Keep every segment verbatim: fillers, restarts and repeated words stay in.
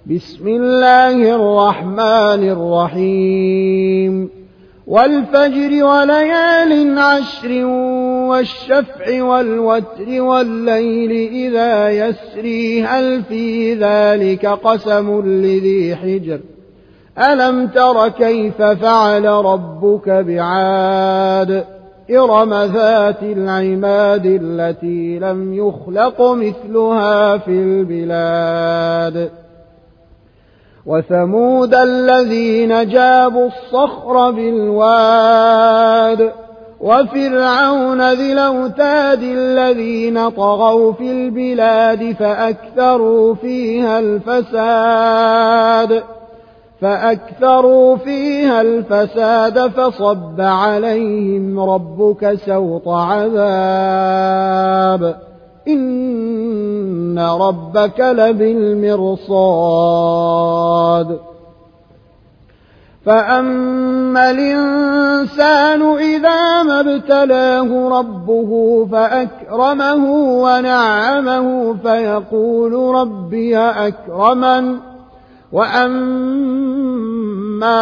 بسم الله الرحمن الرحيم والفجر وليال عشر والشفع والوتر والليل إذا يسري هل في ذلك قسم لذي حجر ألم تر كيف فعل ربك بعاد إرم ذات العماد التي لم يخلق مثلها في البلاد وثمود الذين جابوا الصخر بالواد وفرعون ذي الأوتاد الذين طغوا في البلاد فأكثروا فيها الفساد فأكثروا فيها الفساد فصب عليهم ربك سوط عذاب إن ربك لبالمرصاد فأما الإنسان إذا ما ابتلاه ربه فأكرمه ونعمه فيقول ربي أكرمن وأما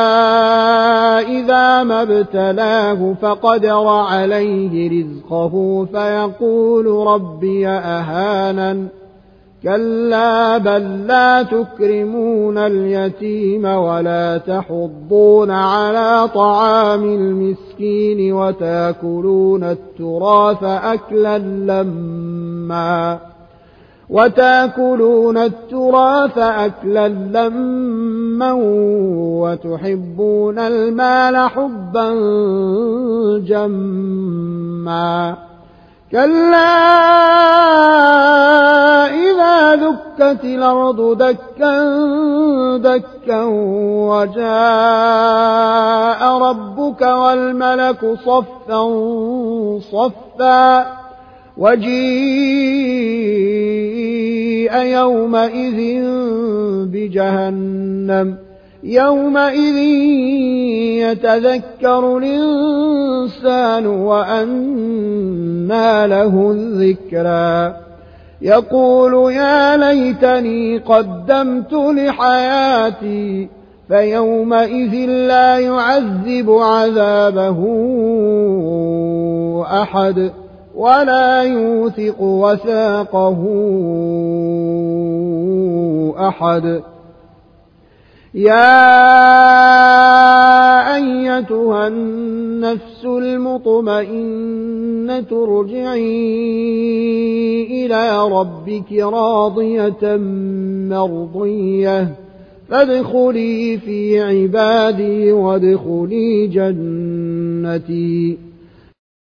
إذا ما ابتلاه فقدر عليه رزقه فيقول ربي أهانن كلا بل لا تكرمون اليتيم ولا تحضون على طعام المسكين وتاكلون التراث أكلا لما وتاكلون التراث أكلا لما وتحبون المال حبا جما كلا إذا دكت الأرض دكا دكا وجاء ربك والملك صفا صفا وجيء يومئذ بجهنم يومئذ يتذكر الإنسان وأنى له الذكرى يقول يا ليتني قدمت لحياتي فيومئذ لا يعذب عذابه أحد ولا يوثق وثاقه أحد يا أيتها النفس المطمئنة ارجعي إلى ربك راضية مرضية فادخلي في عبادي وادخلي جنتي